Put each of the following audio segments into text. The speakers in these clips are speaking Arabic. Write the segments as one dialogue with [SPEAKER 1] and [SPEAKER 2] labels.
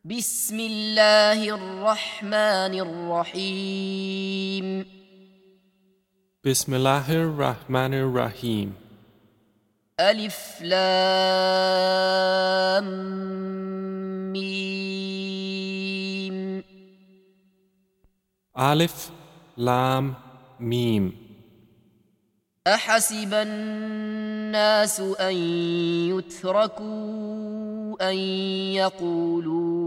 [SPEAKER 1] بسم الله الرحمن الرحيم
[SPEAKER 2] Bismillahir Rahmanir Rahim.
[SPEAKER 1] ألف لام ميم
[SPEAKER 2] Alif, Lam, Mim.
[SPEAKER 1] أحسب الناس أن يتركوا أن يقولوا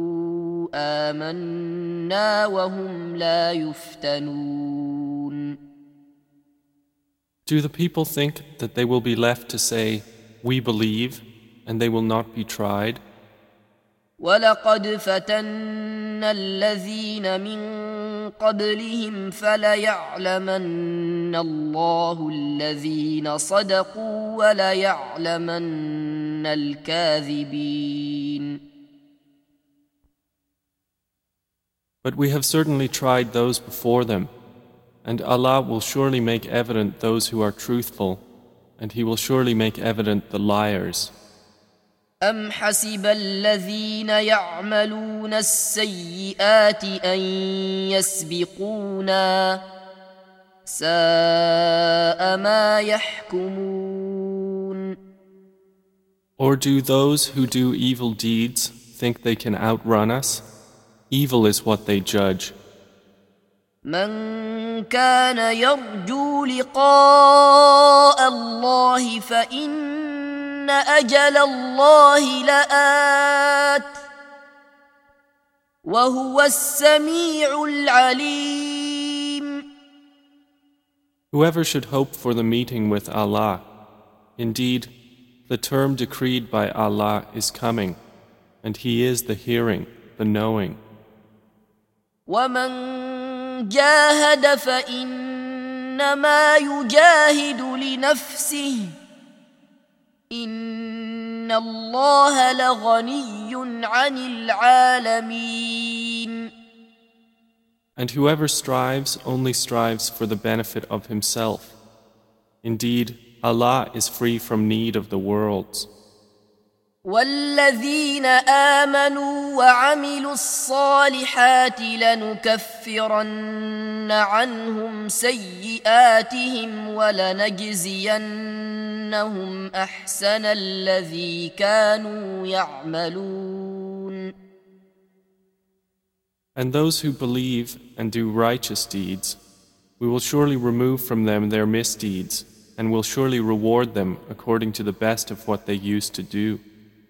[SPEAKER 1] آمنا وهم لا يفتنون.
[SPEAKER 2] Do the people think that they will be left to say, "We believe," and they will not be tried?
[SPEAKER 1] ولقد فتنا الذين من قبلهم فليعلمن الله الذين صدقوا وليعلمن الكاذبين.
[SPEAKER 2] But we have certainly tried those before them, and Allah will surely make evident those who are truthful, and He will surely make evident the liars.
[SPEAKER 1] أم حسب الذين يعملون السيئات أن يسبقونا ساء ما يحكمون.
[SPEAKER 2] Or do those who do evil deeds think they can outrun us? Evil is what they judge.
[SPEAKER 1] من كان يرجو لقاء الله فإن أجل الله لآت وهو السميع العليم.
[SPEAKER 2] Whoever should hope for the meeting with Allah, indeed, the term decreed by Allah is coming, and He is the hearing, the knowing.
[SPEAKER 1] ومن جاهد فإنما يجاهد لنفسه إن الله لغني عن العالمين.
[SPEAKER 2] And whoever strives only strives for the benefit of himself. Indeed, Allah is free from need of the worlds.
[SPEAKER 1] والذين آمنوا وعملوا الصالحات لنكفرن عنهم سيئاتهم ولنجزينهم أحسن الذي كانوا يعملون.
[SPEAKER 2] And those who believe and do righteous deeds, we will surely remove from them their misdeeds, and will surely reward them according to the best of what they used to do.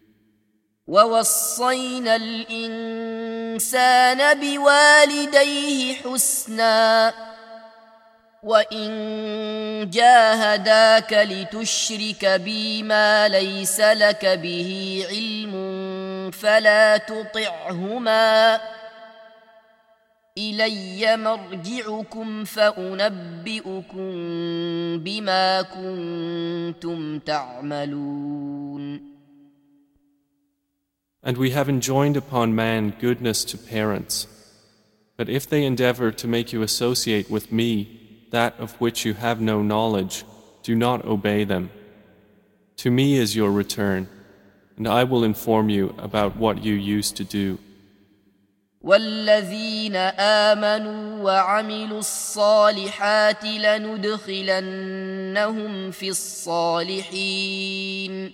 [SPEAKER 1] ووصينا الإنسان بوالديه حسنا وإن جاهداك لتشرك بي ما ليس لك به علم فلا تطعهما إلي مرجعكم فأنبئكم بما كنتم تعملون.
[SPEAKER 2] And we have enjoined upon man goodness to parents. But if they endeavor to make you associate with me that of which you have no knowledge, do not obey them. To me is your return, and I will inform you about what you used to do.
[SPEAKER 1] والذين آمنوا وعملوا الصالحات لندخلنهم في الصالحين.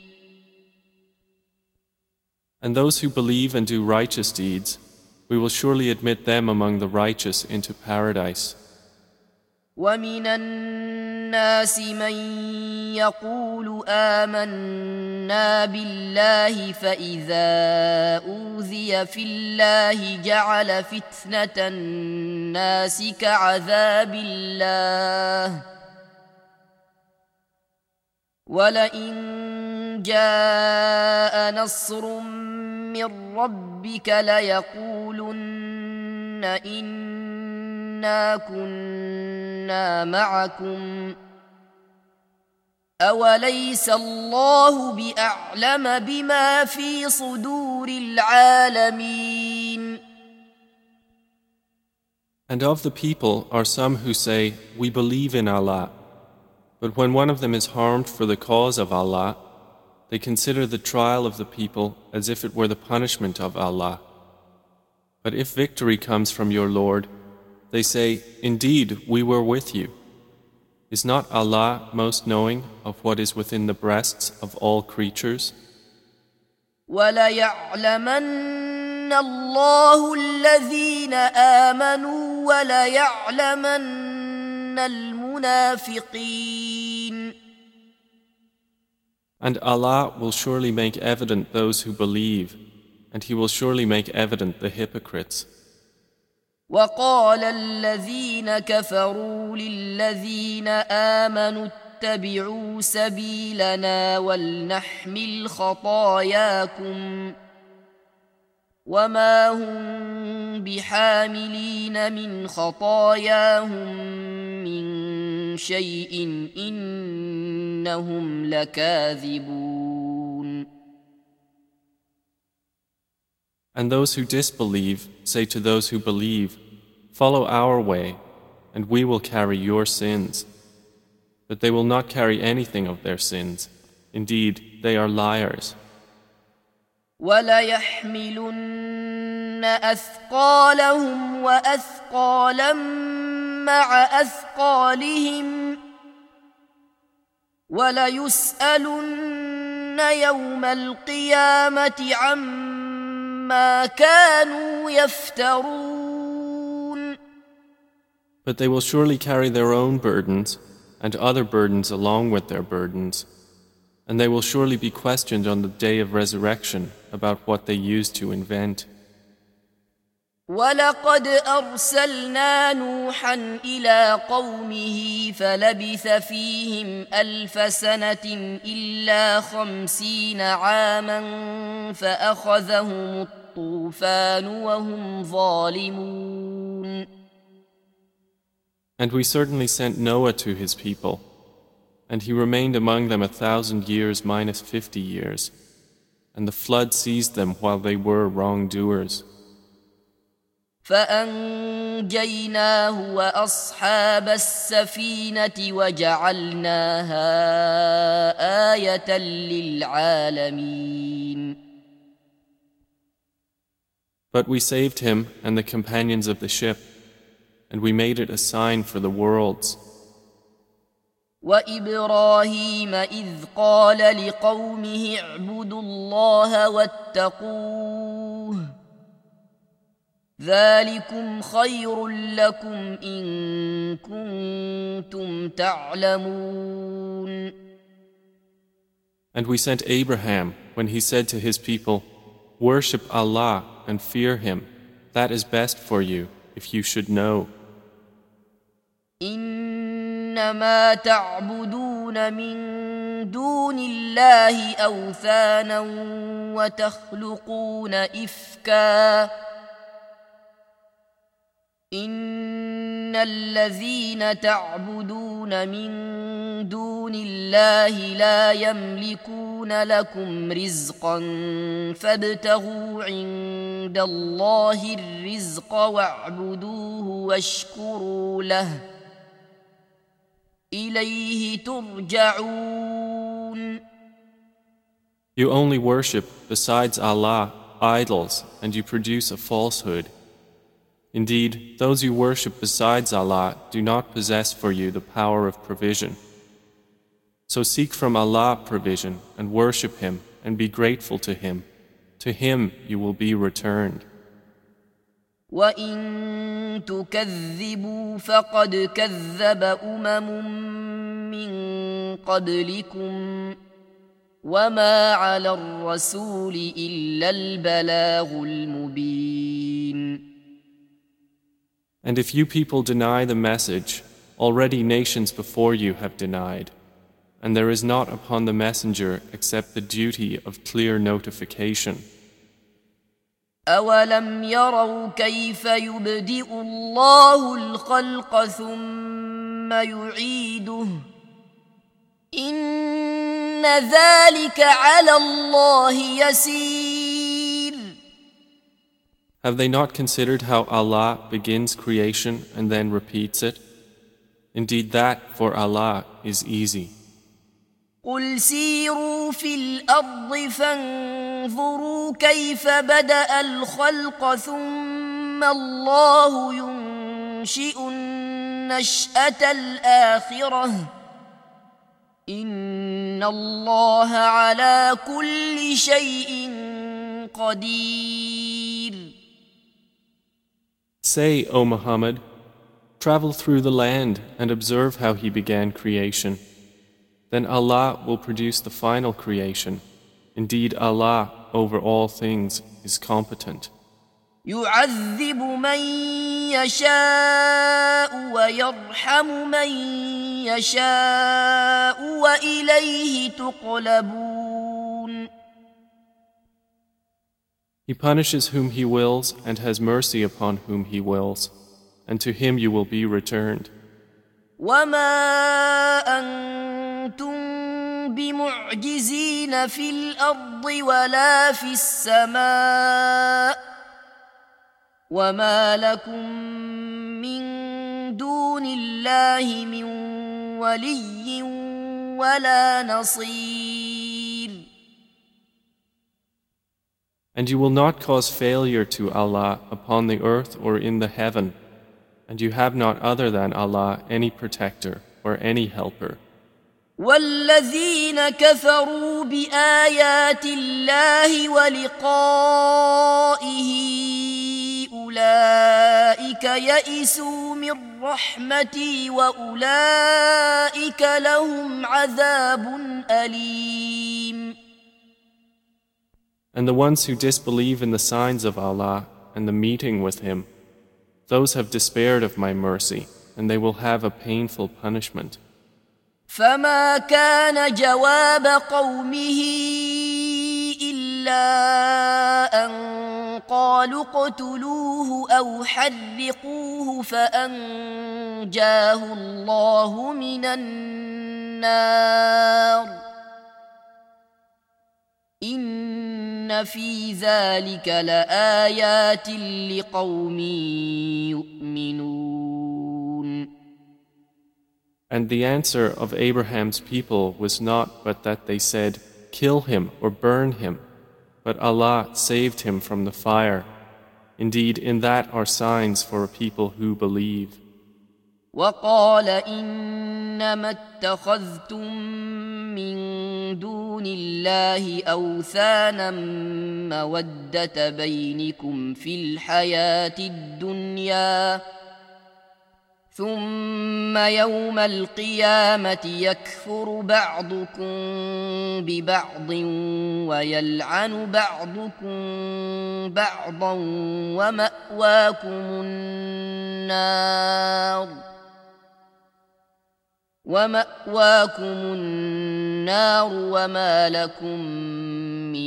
[SPEAKER 2] And those who believe and do righteous deeds, we will surely admit them among the righteous into paradise.
[SPEAKER 1] ومن الناس من يقول آمنا بالله فإذا أوذي في الله جعل فتنة الناس كعذاب الله ولئن جاء نصر من ربك ليقولن إنا كنا معكم أوليس الله بأعلم بما في صدور العالمين.
[SPEAKER 2] And of the people are some who say, "We believe in Allah," but when one of them is harmed for the cause of Allah, they consider the trial of the people as if it were the punishment of Allah. But if victory comes from your Lord, they say, Indeed, we were with you. Is not Allah most knowing of what is within the breasts of all creatures?
[SPEAKER 1] وَلَيَعْلَمَنَّ اللَّهُ الَّذِينَ آمَنُوا وَلَيَعْلَمَنَّ الْمُنَافِقِينَ.
[SPEAKER 2] And Allah will surely make evident those who believe, and He will surely make evident the hypocrites.
[SPEAKER 1] وقال الذين كفروا للذين آمنوا اتبعوا سبيلنا ولنحمل خطاياكم وما هم بحاملين من خطاياهم من شيء إنهم لكاذبون.
[SPEAKER 2] And those who disbelieve say to those who believe, Follow our way, and we will carry your sins. But they will not carry anything of their sins. Indeed, they are liars.
[SPEAKER 1] وَلَيَحْمِلُنَّ أَثْقَالَهُمْ وَأَثْقَالًا مَعَ أَثْقَالِهِمْ وَلَيُسْأَلُنَّ يَوْمَ الْقِيَامَةِ عَمَّا كَانُوا يَفْتَرُونَ.
[SPEAKER 2] But they will surely carry their own burdens and other burdens along with their burdens, and they will surely be questioned on the day of resurrection about what they used to invent.
[SPEAKER 1] وَلَقَدْ أَرْسَلْنَا نُوحًا إِلَىٰ قَوْمِهِ فَلَبِثَ فِيهِمْ 1000 سَنَةٍ إِلَّا 50 عَامًا فَأَخَذَهُمُ الطُّوفَانُ وَهُمْ ظَالِمُونَ.
[SPEAKER 2] And we certainly sent Noah to his people, and he remained among them 1,000 years minus 50 years, and the flood seized them while they were wrongdoers.
[SPEAKER 1] فأنجيناه وأصحاب السفينة وجعلناها آية للعالمين.
[SPEAKER 2] But we saved him and the companions of the ship, and we made it a sign for the worlds.
[SPEAKER 1] وإبراهيم إذ قال لقومه اعبدوا الله واتقوه ذلكم خير لكم إن كنتم تعلمون.
[SPEAKER 2] And we sent Abraham when he said to his people, Worship Allah and fear Him. That is best for you if you should know.
[SPEAKER 1] إنما تعبدون من دون الله أوثانا وتخلقون إفكا إن الذين تعبدون من دون الله لا يملكون لكم رزقا فابتغوا عند الله الرزق واعبدوه واشكروا له إليه ترجعون.
[SPEAKER 2] You only worship besides Allah idols, and you produce a falsehood. Indeed, those you worship besides Allah do not possess for you the power of provision. So seek from Allah provision and worship Him and be grateful to Him. To Him you will be returned.
[SPEAKER 1] وَإِن تُكَذِّبُوا فَقَدْ كَذَّبَ مِن قَبْلِكُمْ وَمَا عَلَى الرَّسُولِ إِلَّا الْبَلَاغُ الْمُبِينُ.
[SPEAKER 2] And if you people deny the message, already nations before you have denied, and there is not upon the messenger except the duty of clear notification.
[SPEAKER 1] أَوَلَمْ يَرَوْا كَيْفَ يُبْدِئُ اللَّهُ الْخَلْقَ ثُمَّ يُعِيدُهُ إِنَّ ذَلِكَ عَلَى اللَّهِ يَسِيرٌ.
[SPEAKER 2] Have they not considered how Allah begins creation and then repeats it? Indeed, that for Allah is easy.
[SPEAKER 1] قُلْ سِيرُوا فِي الْأَرْضِ فَانظُرُوا كَيْفَ بَدَأَ الْخَلْقَ ثُمَّ ثم الله ينشئ النشأة الآخرة إن الله على كل شيء قدير.
[SPEAKER 2] Say, O Muhammad, travel through the land and observe how He began creation. Then Allah will produce the final creation. Indeed, Allah, over all things, is competent.
[SPEAKER 1] يعذب من يشاء ويرحم من يشاء وإليه تقلبون.
[SPEAKER 2] He punishes whom He wills and has mercy upon whom He wills, and to Him you will be returned.
[SPEAKER 1] وما أنتم بمعجزين في الأرض ولا في السماء وما لكم من دون الله من ولي ولا نصير.
[SPEAKER 2] And you will not cause failure to Allah upon the earth or in the heaven, and you have not other than Allah any protector or any helper.
[SPEAKER 1] والذين كفروا بآيات الله ولقائه أولئك يئسوا من رحمتي وأولئك لهم عذاب أليم.
[SPEAKER 2] And the ones who disbelieve in the signs of Allah and the meeting with Him, those have despaired of my mercy, and they will have a painful punishment.
[SPEAKER 1] فما كان جواب قومه إلا أن قالوا اقتلوه أو حرقوه فأنجاه الله من النار إن في ذلك لآيات لقوم يؤمنون.
[SPEAKER 2] And the answer of Abraham's people was not but that they said, "Kill him or burn him," but Allah saved him from the fire. Indeed, in that are signs for a people who believe.
[SPEAKER 1] وقال إنما اتخذتم من دون الله أوثانا مودة بينكم في الحياة الدنيا ثم يوم القيامة يكفر بعضكم ببعض ويلعن بعضكم بعضا ومأواكم النار وما لكم من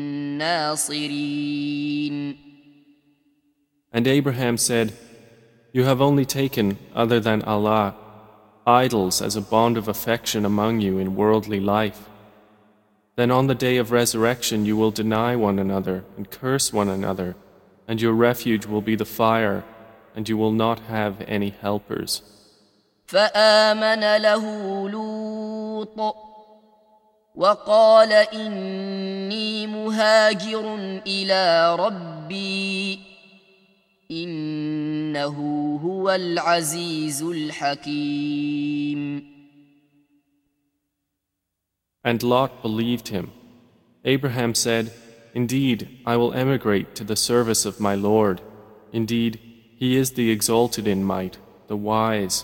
[SPEAKER 1] ناصرين.
[SPEAKER 2] And Abraham said, "You have only taken, other than Allah, idols as a bond of affection among you in worldly life. Then on the day of resurrection you will deny one another and curse one another, and your refuge will be the fire, and you will not have any helpers."
[SPEAKER 1] فآمن له لوط وقال إني مهاجر إلى ربي إنه هو العزيز الحكيم.
[SPEAKER 2] And Lot believed him. Abraham said, "Indeed, I will emigrate to the service of my Lord. Indeed, He is the exalted in might, the wise."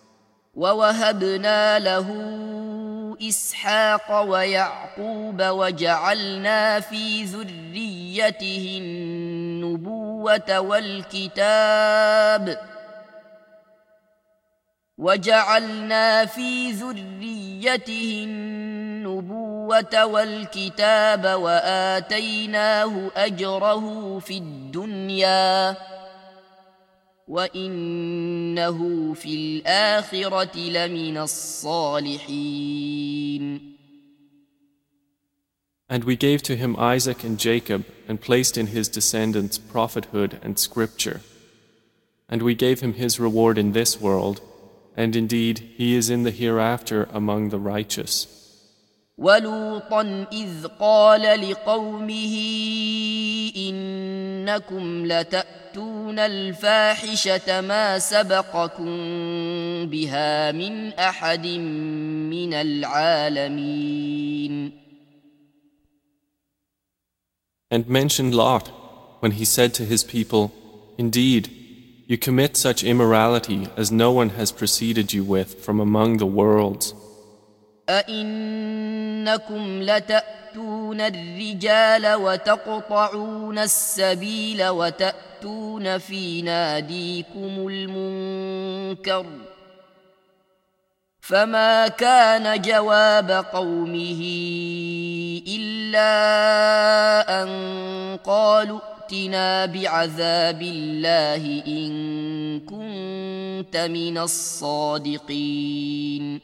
[SPEAKER 1] ووهبنا له إسحاق ويعقوب وجعلنا في ذريته النبوة والكتاب وآتيناه أجره في الدنيا وإنه في الآخرة لمن الصالحين.
[SPEAKER 2] And we gave to him Isaac and Jacob and placed in his descendants prophethood and scripture. And we gave him his reward in this world, and indeed he is in the hereafter among the righteous.
[SPEAKER 1] ولوطا إذ قال لقومه إنكم لتأتون الفاحشة ما سبقكم بها من أحد من العالمين.
[SPEAKER 2] And mention Lot when he said to his people, Indeed, you commit such immorality as no one has preceded you with from among the worlds.
[SPEAKER 1] أئنكم لتأتون الرجال وتقطعون السبيل وتأتون في ناديكم المنكر فما كان جواب قومه إلا أن قالوا ائتنا بعذاب الله إن كنت من الصادقين.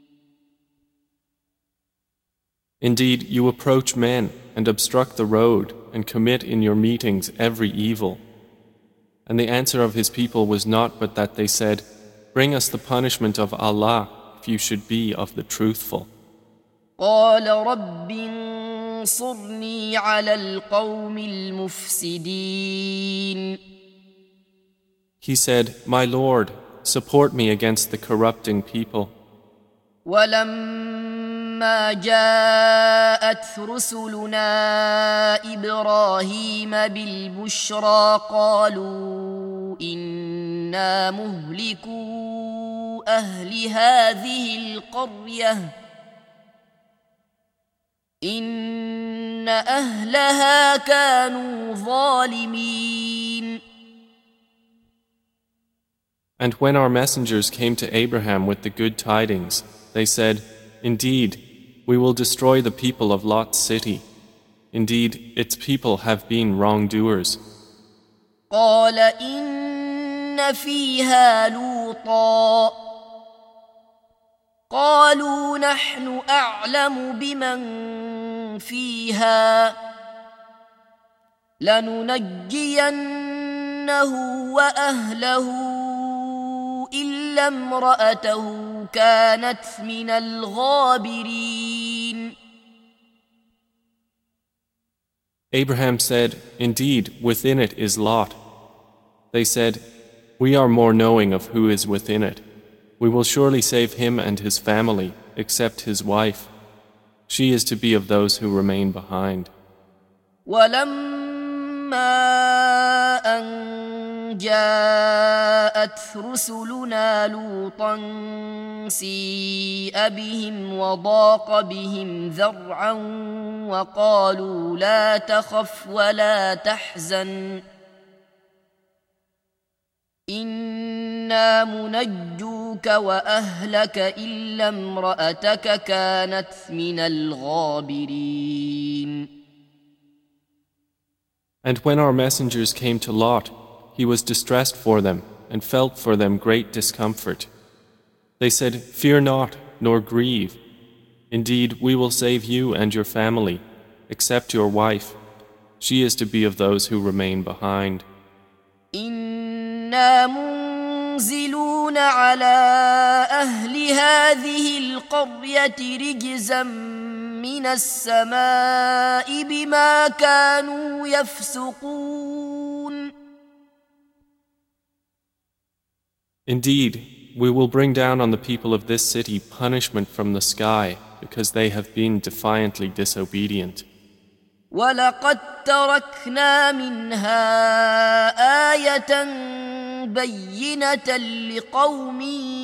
[SPEAKER 2] Indeed, you approach men and obstruct the road and commit in your meetings every evil. And the answer of his people was not but that they said, Bring us the punishment of Allah if you should be of the truthful.
[SPEAKER 1] قال رب انصرني على القوم المفسدين.
[SPEAKER 2] He said, My Lord, support me against the corrupting people.
[SPEAKER 1] ولما جاءت رسلنا إبراهيم بالبشرى قالوا إنا مهلكو أهل هذه القرية إن أهلها كانوا ظالمين.
[SPEAKER 2] And when our messengers came to Abraham with the good tidings, they said, Indeed, we will destroy the people of Lot's city. Indeed, its people have been wrongdoers.
[SPEAKER 1] قال إن فيها لوطا قالوا نحن أعلم بمن فيها لننجينه وأهله إلا امرأته كانت من الغابرين.
[SPEAKER 2] Abraham said, Indeed, within it is Lot. They said, We are more knowing of who is within it. We will surely save him and his family, except his wife. She is to be of those who remain behind.
[SPEAKER 1] ولما أن جاءت رسلنا لوطا سيء بهم وضاق بهم ذرعا وقالوا لا تخف ولا تحزن إنا منجوك وأهلك إلا امرأتك كانت من الغابرين.
[SPEAKER 2] And when our messengers came to Lot, he was distressed for them and felt for them great discomfort. They said, Fear not, nor grieve. Indeed, we will save you and your family, except your wife. She is to be of those who remain behind.
[SPEAKER 1] إنا منزلون على أهل هذه القرية رجزا من السماء بما كانوا يفسقون.
[SPEAKER 2] Indeed, we will bring down on the people of this city punishment from the sky because they have been defiantly disobedient.
[SPEAKER 1] وَلَقَدْ تَرَكْنَا مِنْهَا آيَةً بَيِّنَةً لِقَوْمٍ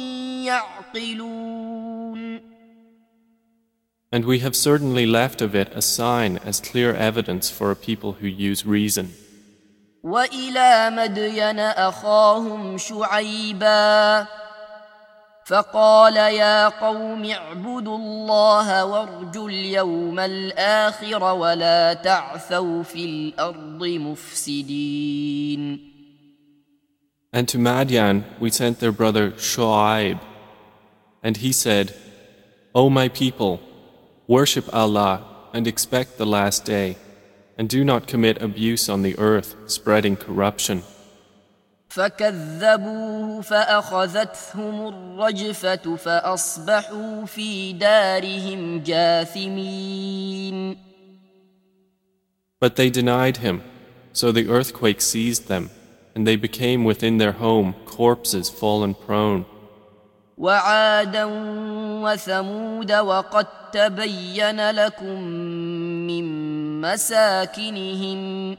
[SPEAKER 1] يَعْقِلُونَ.
[SPEAKER 2] And we have certainly left of it a sign as clear evidence for a people who use reason.
[SPEAKER 1] وَإِلَى مَدْيَنَ أَخَاهُمْ شُعَيْبًا فقال يا قوم اعبدوا الله وارجوا اليوم الآخر ولا تعثوا في الأرض مفسدين.
[SPEAKER 2] And to Madian we sent their brother Shu'aib, and he said, O my people, worship Allah and expect the last day, and do not commit abuse on the earth, spreading corruption.
[SPEAKER 1] فكذبوه فأخذتهم الرجفة فأصبحوا في دارهم جاثمين.
[SPEAKER 2] But they denied him, so the earthquake seized them, and they became within their home corpses fallen prone.
[SPEAKER 1] وعادا وثمود وقد تبين لكم من مساكنهم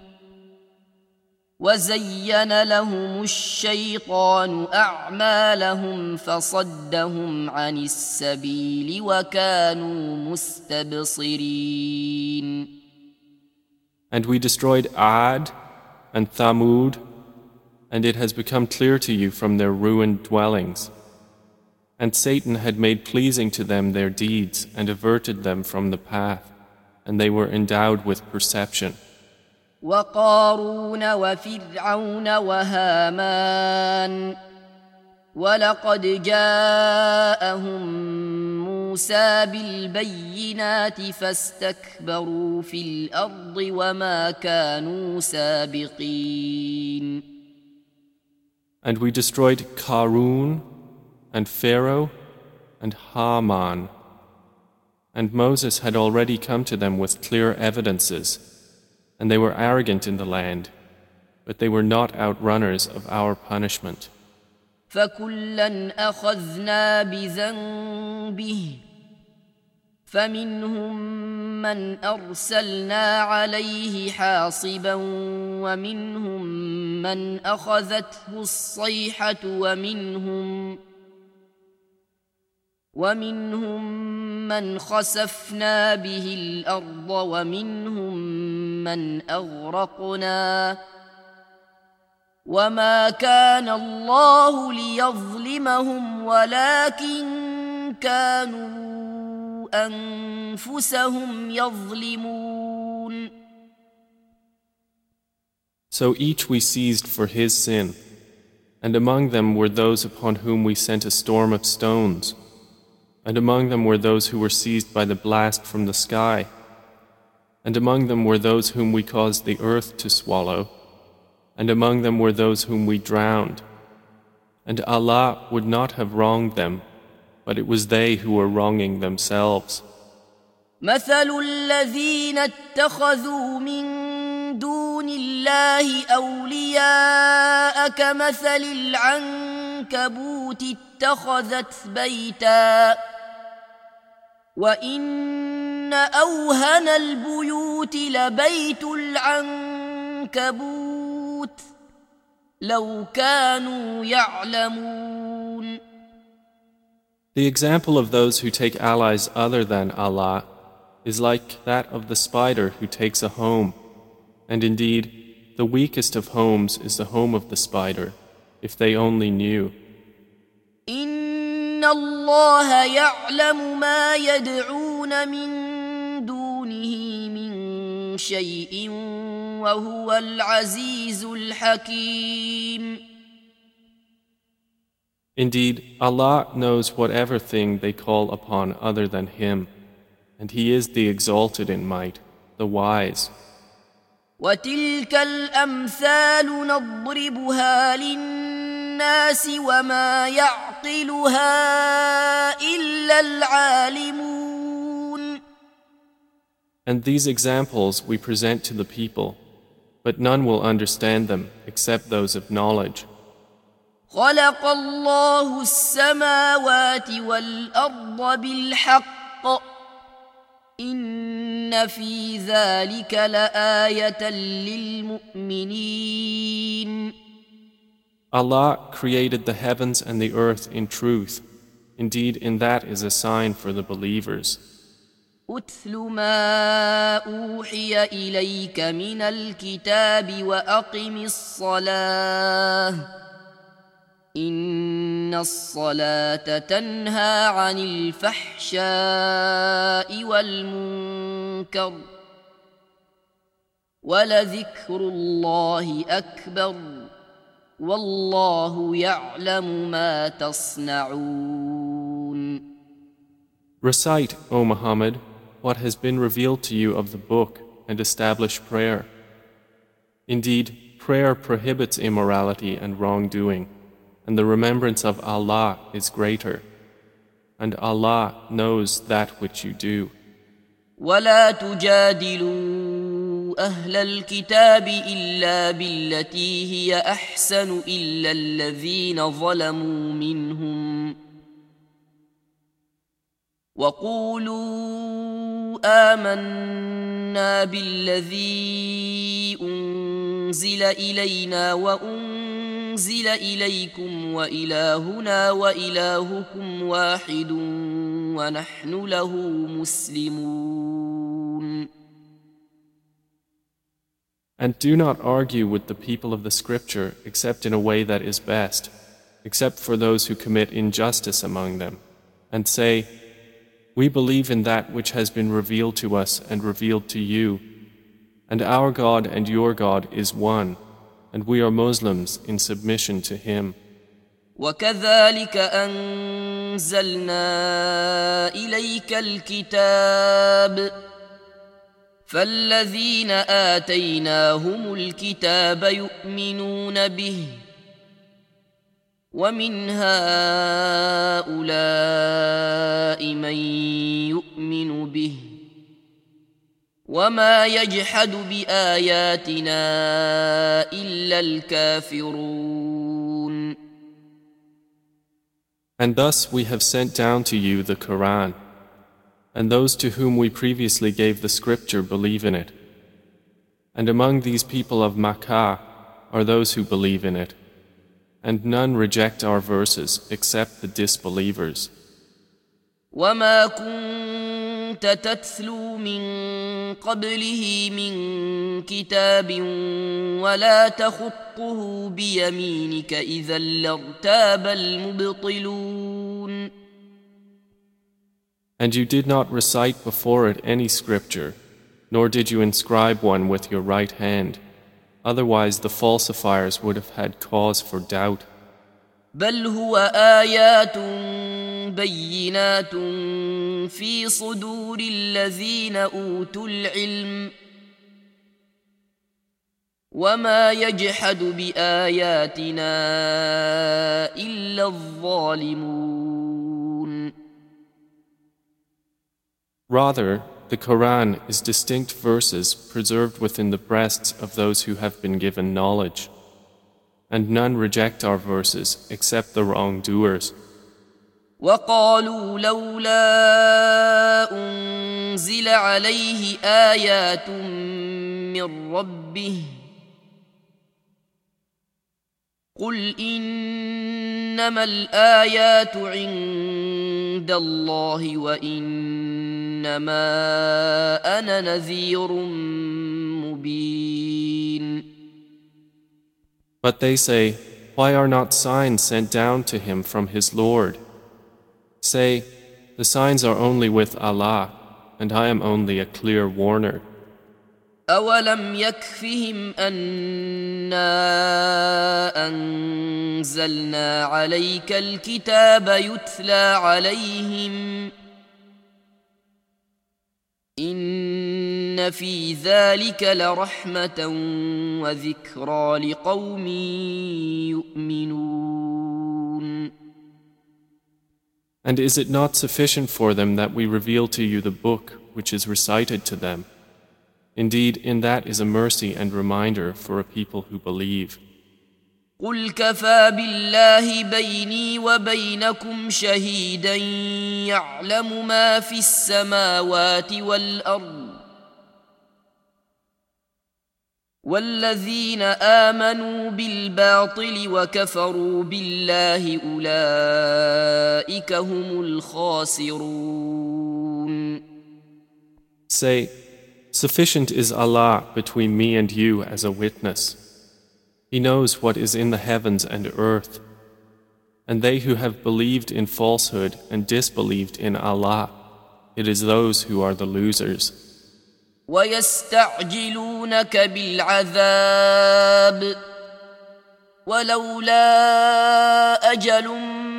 [SPEAKER 1] وزين لهم الشيطان أعمالهم فصدهم عن السبيل وكانوا مستبصرين.
[SPEAKER 2] And we destroyed Ad and Thamud, and it has become clear to you from their ruined dwellings. And Satan had made pleasing to them their deeds and averted them from the path, and they were endowed with perception.
[SPEAKER 1] وقارون وفرعون وهامان ولقد جاءهم موسى بالبينات فاستكبروا في الأرض وما كانوا سابقين.
[SPEAKER 2] And we destroyed Qarun and Pharaoh and Haman. And Moses had already come to them with clear evidences, and they were arrogant in the land, but they were not outrunners of our punishment.
[SPEAKER 1] فكلا أخذنا بذنبه فمنهم من أرسلنا عليه حاصبا ومنهم من أخذته الصيحة ومنهم من خسفنا به الأرض ومنهم من أغرقنا وما كان الله ليظلمهم ولكن كانوا أنفسهم يظلمون.
[SPEAKER 2] So each we seized for his sin, and among them were those upon whom we sent a storm of stones, and among them were those who were seized by the blast from the sky, and among them were those whom we caused the earth to swallow, and among them were those whom we drowned. And Allah would not have wronged them, but it was they who were wronging themselves.
[SPEAKER 1] مثل الذين اتخذوا من دون الله أولياء كمثل العنكبوت اتخذت بيتا وإن أوهن البيوت لبيت العنكبوت لو كانوا يعلمون.
[SPEAKER 2] The example of those who take allies other than Allah is like that of the spider who takes a home, and indeed, the weakest of homes is the home of the spider, if they only knew.
[SPEAKER 1] إن الله يعلم ما يدعون من دونه من شيء وهو العزيز الحكيم.
[SPEAKER 2] Indeed, Allah knows whatever thing they call upon other than Him, and He is the exalted in might, the wise.
[SPEAKER 1] وتلك الأمثال نضربها للناس وما يعقلها إلا العالمون.
[SPEAKER 2] And these examples we present to the people, but none will understand them except those of knowledge.
[SPEAKER 1] خلق الله السماوات والأرض بالحق إن في ذلك لآية للمؤمنين.
[SPEAKER 2] Allah created the heavens and the earth in truth. Indeed, in that is a sign for the believers.
[SPEAKER 1] أتل ما أوحي إليك من الكتاب وأقم الصلاة إن الصلاة تنهى عن الفحشاء والمنكر ولذكر الله أكبر والله يعلم ما تصنعون.
[SPEAKER 2] Recite, O Muhammad, what has been revealed to you of the book and establish prayer. Indeed, prayer prohibits immorality and wrongdoing, and the remembrance of Allah is greater, and Allah knows that which you do.
[SPEAKER 1] ولا تجادلوا أهل الكتاب إلا بالتي هي أحسن إلا الذين ظلموا منهم وقولوا آمنا بالذي أنزل إلينا وأنزل إليكم وإلهنا وإلهكم واحد ونحن له مسلمون.
[SPEAKER 2] And do not argue with the people of the scripture except in a way that is best, except for those who commit injustice among them, and say, we believe in that which has been revealed to us and revealed to you, and our God and your God is one, and we are Muslims in submission to Him.
[SPEAKER 1] وكذلك أنزلنا إليك الكتاب فالذين آتيناهم الكتاب يؤمنون به ومن هؤلاء من يؤمن به وما يجحد بآياتنا إلا الكافرون.
[SPEAKER 2] And thus we have sent down to you the Quran, and those to whom we previously gave the scripture believe in it. And among these people of Makkah are those who believe in it, and none reject our verses except the disbelievers.
[SPEAKER 1] وما كنت تتلو من قبله من كتاب ولا تخطه بيمينك إذا لارتاب المبطلون.
[SPEAKER 2] And you did not recite before it any scripture, nor did you inscribe one with your right hand. Otherwise the falsifiers would have had cause for doubt.
[SPEAKER 1] بل هو آيات بينات في صدور الذين أوتوا العلم وما يجحد بآياتنا إلا الظالمون.
[SPEAKER 2] Rather, the Quran is distinct verses preserved within the breasts of those who have been given knowledge, and none reject our verses except the wrongdoers.
[SPEAKER 1] وقالوا لولا أنزل عليه آيات من ربه قل إنما الآيات عند الله وإنما أنا نذير مبين.
[SPEAKER 2] But they say, why are not signs sent down to him from his Lord? Say, the signs are only with Allah, and I am only a clear warner.
[SPEAKER 1] أولم يكفهم أنا أنزلنا عليك الكتاب يتلى عليهم إن في ذلك لرحمة وذكرى لقوم يؤمنون.
[SPEAKER 2] And is it not sufficient for them that we reveal to you the book which is recited to them? Indeed, in that is a mercy and reminder for a people who believe.
[SPEAKER 1] قل كفى بالله بيني وبينكم شهيدا يعلم ما في السماوات والأرض والذين آمنوا بالباطل وكفروا بالله أولئك هم الخاسرون.
[SPEAKER 2] Say, sufficient is Allah between me and you as a witness. He knows what is in the heavens and earth. And they who have believed in falsehood and disbelieved in Allah, it is those who are the losers.
[SPEAKER 1] ويستعجلونك بالعذاب ولولا أجل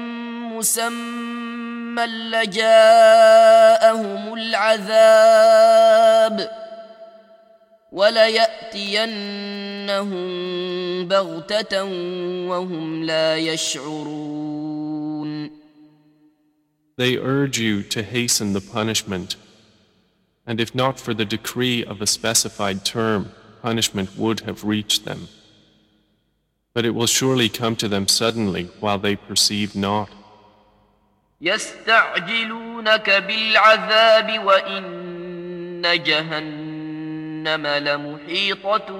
[SPEAKER 1] مسمى لجاءهم العذاب وليأتينهم بغتة وهم لا يشعرون.
[SPEAKER 2] They urge you to hasten the punishment, and if not for the decree of a specified term, punishment would have reached them. But it will surely come to them suddenly while they perceive not.
[SPEAKER 1] يستعجلونك بالعذاب وإن جهنم لمحيطة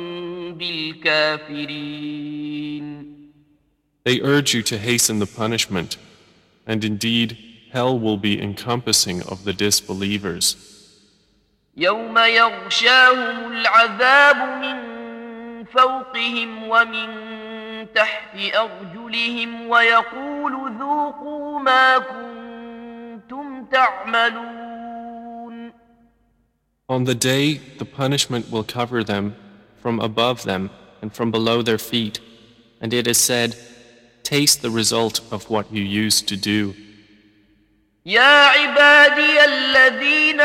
[SPEAKER 1] بالكافرين.
[SPEAKER 2] They urge you to hasten the punishment, and indeed hell will be encompassing of the disbelievers.
[SPEAKER 1] يوم يغشاهم العذاب من فوقهم ومن تحت أرجلهم ويقول ذوقوا ما كنتم تعملون.
[SPEAKER 2] On the day, the punishment will cover them from above them and from below their feet, and it is said, taste the result of what you used to do.
[SPEAKER 1] يا عبادي الذين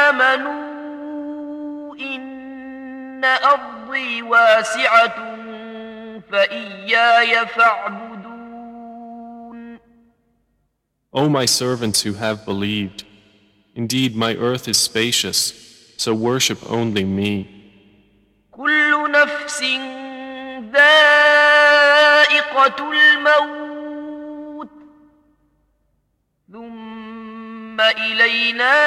[SPEAKER 1] آمنوا إن أرضي واسعة فإياي فاعبدون.
[SPEAKER 2] O my servants who have believed, indeed my earth is spacious, so worship only me.
[SPEAKER 1] كل نفس ذائقة الموت ثم إلينا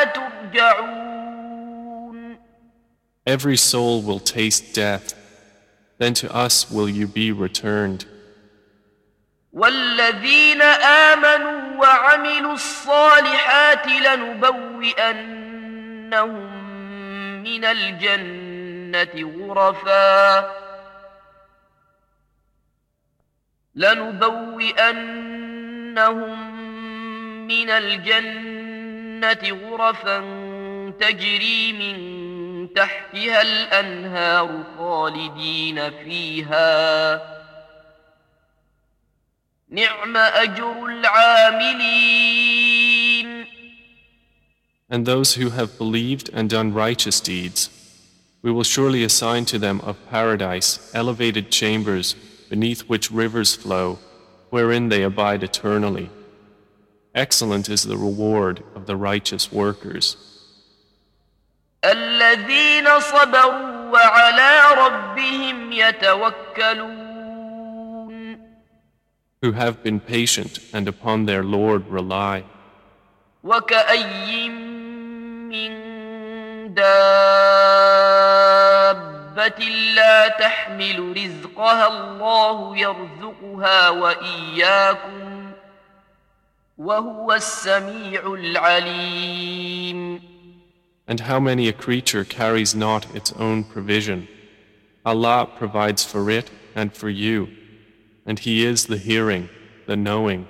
[SPEAKER 1] ترجعون.
[SPEAKER 2] Every soul will taste death, then to us will you be returned.
[SPEAKER 1] والذين آمنوا وعملوا الصالحات لنبوئنهم من الجنة غرفا تجري من تحتها الأنهار خالدين فيها نعم أجر العاملين.
[SPEAKER 2] And those who have believed and done righteous deeds, we will surely assign to them of paradise elevated chambers beneath which rivers flow, wherein they abide eternally. Excellent is the reward of the righteous workers.
[SPEAKER 1] الذين صبروا وعلى ربهم يتوكلون.
[SPEAKER 2] Who have been patient and upon their Lord rely.
[SPEAKER 1] وكأي من دابة لا تحمل رزقها الله يرزقها وإياكم وهو السميع العليم.
[SPEAKER 2] And how many a creature carries not its own provision? Allah provides for it and for you, and He is the hearing, the knowing.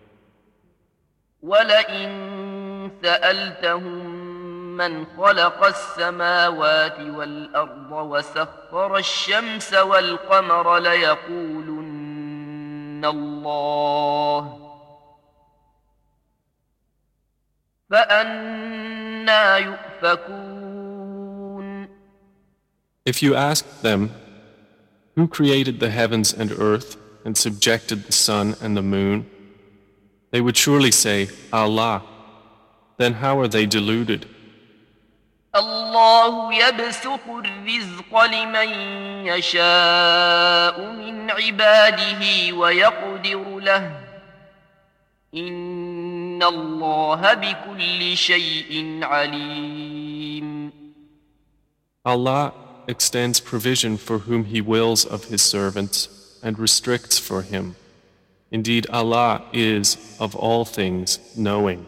[SPEAKER 1] وَلَئِن سَأَلْتَهُم مَّنْ خَلَقَ السَّمَاوَاتِ وَالْأَرْضَ وَسَخَّرَ الشَّمْسَ وَالْقَمَرَ لَيَقُولُنَّ اللَّهُ فَأَنَّىٰ يُؤْفَكُونَ.
[SPEAKER 2] If you asked them, who created the heavens and earth and subjected the sun and the moon, they would surely say, Allah. Then how are they deluded?
[SPEAKER 1] الله يبسط الرزق لمن يشاء من عباده ويقدر له إن الله بكل شيء عليم.
[SPEAKER 2] Allah extends provision for whom He wills of His servants and restricts for him. Indeed, Allah is of all things knowing.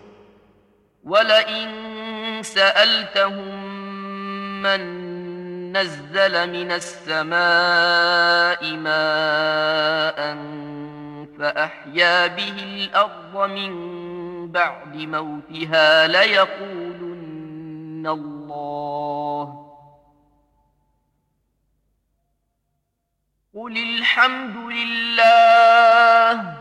[SPEAKER 1] وَلَئِن سَأَلْتَهُم مَّن نَّزَّلَ مِنَ السَّمَاءِ مَاءً فَأَحْيَا بِهِ الْأَرْضَ مِن بَعْدِ مَوْتِهَا لَيَقُولُنَّ اللَّهُ قُلِ الْحَمْدُ لِلَّهِ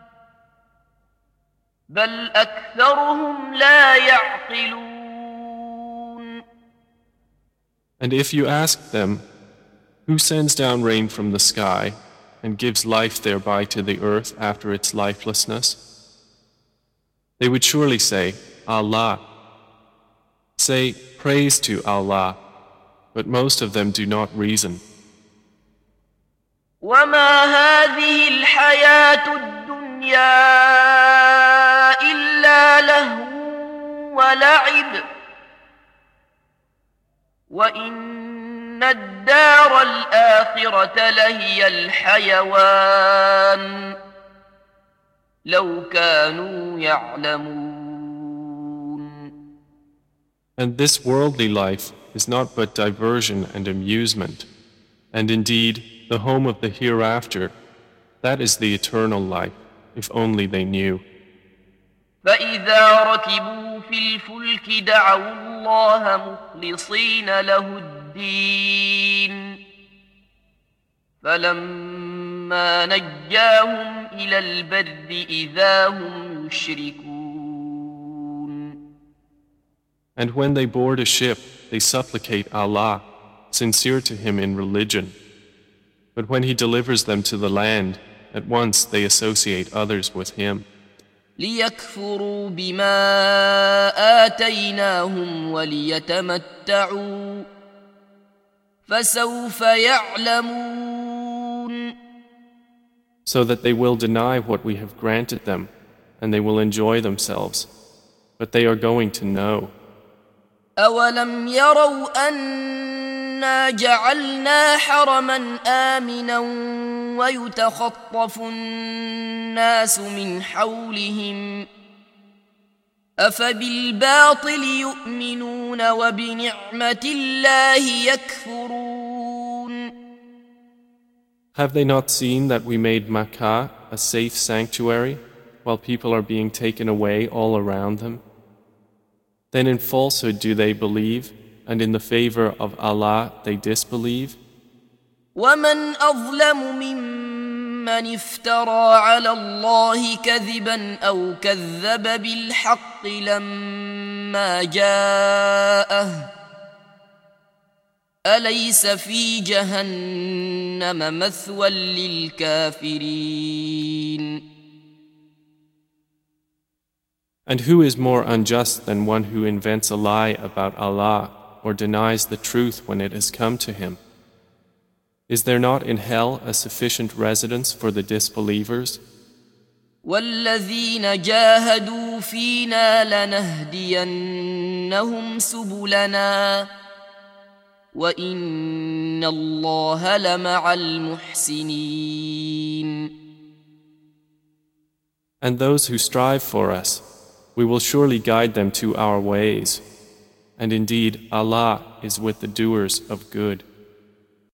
[SPEAKER 1] بل أكثرهم لا يعقلون.
[SPEAKER 2] And if you ask them, who sends down rain from the sky and gives life thereby to the earth after its lifelessness? They would surely say, Allah. Say, praise to Allah, but most of them do not reason.
[SPEAKER 1] وما هذه الحياة الدنيا إلا لهو ولعب وإن الدار الآخرة لهي الحيوان لو كانوا يعلمون.
[SPEAKER 2] And this worldly life is not but diversion and amusement, and indeed the home of the hereafter, that is the eternal life, if only they knew.
[SPEAKER 1] فإذا ركبوا في الفلك دعوا الله مخلصين له الدين فلما نجاهم إلى البر إذا هم يشركون.
[SPEAKER 2] And when they board a ship, they supplicate Allah, sincere to Him in religion. But when He delivers them to the land, at once they associate others with Him.
[SPEAKER 1] ليكفروا بما آتيناهم وليتمتعوا فسوف يعلمون.
[SPEAKER 2] So that they will deny what we have granted them, and they will enjoy themselves. But they are going to know.
[SPEAKER 1] أولم يروا أنا جعلنا حرما آمنا ويتخطف الناس من حولهم أفبالباطل يؤمنون وبنعمة الله يكفرون.
[SPEAKER 2] Have they not seen that we made Makkah a safe sanctuary while people are being taken away all around them? Then in falsehood do they believe, and in the favor of Allah they disbelieve?
[SPEAKER 1] ومن أظلم ممن افترى على الله كذبا أو كذب بالحق لما جاءه أليس في جهنم مثوى للكافرين.
[SPEAKER 2] And who is more unjust than one who invents a lie about Allah or denies the truth when it has come to him? Is there not in hell a sufficient residence for the disbelievers?
[SPEAKER 1] والذين جاهدوا فينا لنهدينهم سبلنا وإن الله لمع المحسنين.
[SPEAKER 2] And those who strive for us, we will surely guide them to our ways. And indeed, Allah is with the doers of good.